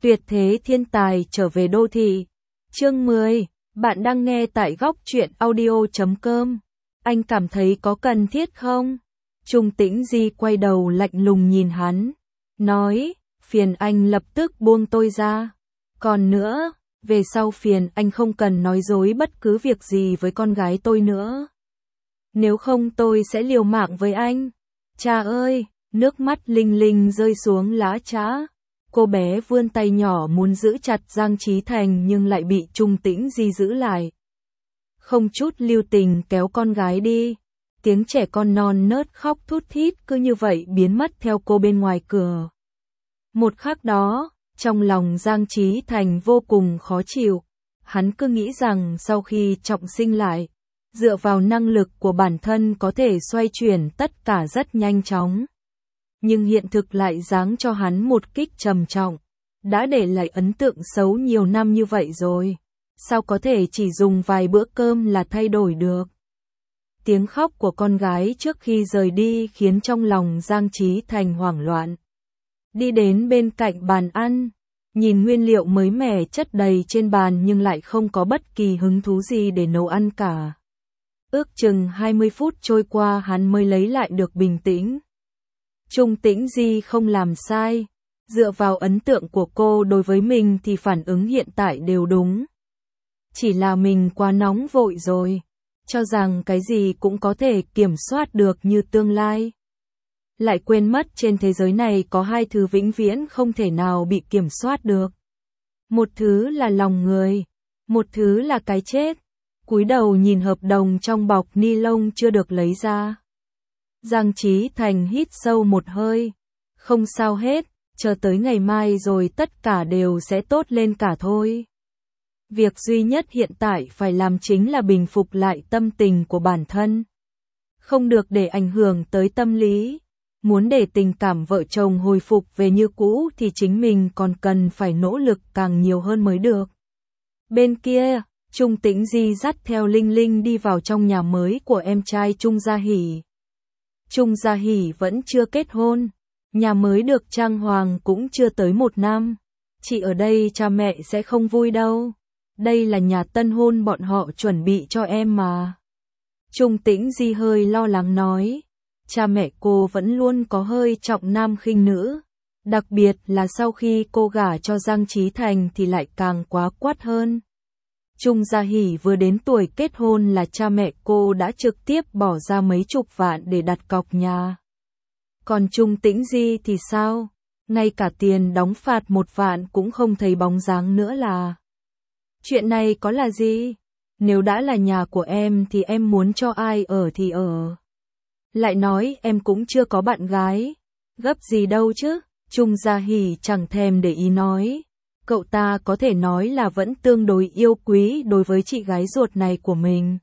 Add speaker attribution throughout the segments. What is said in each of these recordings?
Speaker 1: Tuyệt thế thiên tài trở về đô thị. Chương 10, bạn đang nghe tại góc truyện audio.com. Anh cảm thấy có cần thiết không? Trung Tĩnh Di quay đầu lạnh lùng nhìn hắn, nói, phiền anh lập tức buông tôi ra. Còn nữa, về sau phiền anh không cần nói dối bất cứ việc gì với con gái tôi nữa. Nếu không tôi sẽ liều mạng với anh. Cha ơi, nước mắt Linh Linh rơi xuống lá trà. Cô bé vươn tay nhỏ muốn giữ chặt Giang Chí Thành nhưng lại bị Trung Tĩnh Di giữ lại. Không chút lưu tình kéo con gái đi. Tiếng trẻ con non nớt khóc thút thít cứ như vậy biến mất theo cô bên ngoài cửa. Một khắc đó, trong lòng Giang Chí Thành vô cùng khó chịu. Hắn cứ nghĩ rằng sau khi trọng sinh lại, dựa vào năng lực của bản thân có thể xoay chuyển tất cả rất nhanh chóng. Nhưng hiện thực lại giáng cho hắn một kích trầm trọng. Đã để lại ấn tượng xấu nhiều năm như vậy rồi. Sao có thể chỉ dùng vài bữa cơm là thay đổi được? Tiếng khóc của con gái trước khi rời đi khiến trong lòng Giang Chí Thành hoảng loạn. Đi đến bên cạnh bàn ăn, nhìn nguyên liệu mới mẻ chất đầy trên bàn nhưng lại không có bất kỳ hứng thú gì để nấu ăn cả. Ước chừng 20 phút trôi qua hắn mới lấy lại được bình tĩnh. Trung Tĩnh Di không làm sai, dựa vào ấn tượng của cô đối với mình thì phản ứng hiện tại đều đúng. Chỉ là mình quá nóng vội rồi, cho rằng cái gì cũng có thể kiểm soát được như tương lai. Lại quên mất trên thế giới này có hai thứ vĩnh viễn không thể nào bị kiểm soát được. Một thứ là lòng người, một thứ là cái chết. Cúi đầu nhìn hợp đồng trong bọc ni lông chưa được lấy ra. Giang Chí Thành hít sâu một hơi. Không sao hết, chờ tới ngày mai rồi tất cả đều sẽ tốt lên cả thôi. Việc duy nhất hiện tại phải làm chính là bình phục lại tâm tình của bản thân. Không được để ảnh hưởng tới tâm lý. Muốn để tình cảm vợ chồng hồi phục về như cũ thì chính mình còn cần phải nỗ lực càng nhiều hơn mới được. Bên kia, Trung Tĩnh Di dắt theo Linh Linh đi vào trong nhà mới của em trai Trung Gia Hỷ. Trung Gia Hỷ vẫn chưa kết hôn, nhà mới được trang hoàng cũng chưa tới 1 năm. Chị ở đây cha mẹ sẽ không vui đâu. Đây là nhà tân hôn bọn họ chuẩn bị cho em mà. Trung Tĩnh Di hơi lo lắng nói. Cha mẹ cô vẫn luôn có hơi trọng nam khinh nữ. Đặc biệt là sau khi cô gả cho Giang Chí Thành thì lại càng quá quát hơn. Trung Gia Hỷ vừa đến tuổi kết hôn là cha mẹ cô đã trực tiếp bỏ ra mấy chục vạn để đặt cọc nhà. Còn Trung Tĩnh Di thì sao? Ngay cả tiền đóng phạt 1 vạn cũng không thấy bóng dáng nữa là. Chuyện này có là gì? Nếu đã là nhà của em thì em muốn cho ai ở thì ở. Lại nói em cũng chưa có bạn gái. Gấp gì đâu chứ? Trung Gia Hỷ chẳng thèm để ý nói. Cậu ta có thể nói là vẫn tương đối yêu quý đối với chị gái ruột này của mình.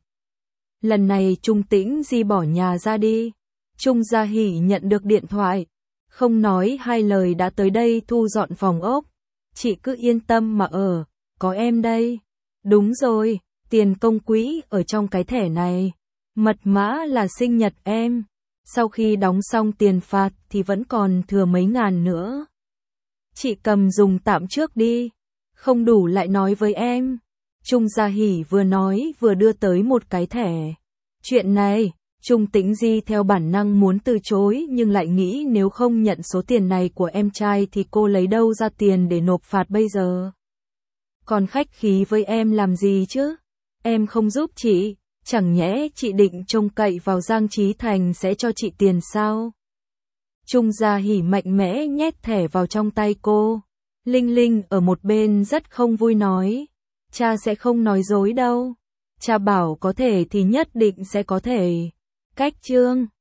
Speaker 1: Lần này Trung Tĩnh Di bỏ nhà ra đi. Trung Gia Hỷ nhận được điện thoại. Không nói hai lời đã tới đây thu dọn phòng ốc. Chị cứ yên tâm mà ở, có em đây. Đúng rồi, tiền công quỹ ở trong cái thẻ này. Mật mã là sinh nhật em. Sau khi đóng xong tiền phạt thì vẫn còn thừa mấy ngàn nữa. Chị cầm dùng tạm trước đi. Không đủ lại nói với em. Trung Gia Hỷ vừa nói vừa đưa tới một cái thẻ. Chuyện này, Trung Tĩnh Di theo bản năng muốn từ chối nhưng lại nghĩ nếu không nhận số tiền này của em trai thì cô lấy đâu ra tiền để nộp phạt bây giờ. Còn khách khí với em làm gì chứ? Em không giúp chị, chẳng nhẽ chị định trông cậy vào Giang Chí Thành sẽ cho chị tiền sao? Trung Gia Hỷ mạnh mẽ nhét thẻ vào trong tay cô. Linh Linh ở một bên rất không vui nói. Cha sẽ không nói dối đâu. Cha bảo có thể thì nhất định sẽ có thể. Cách chương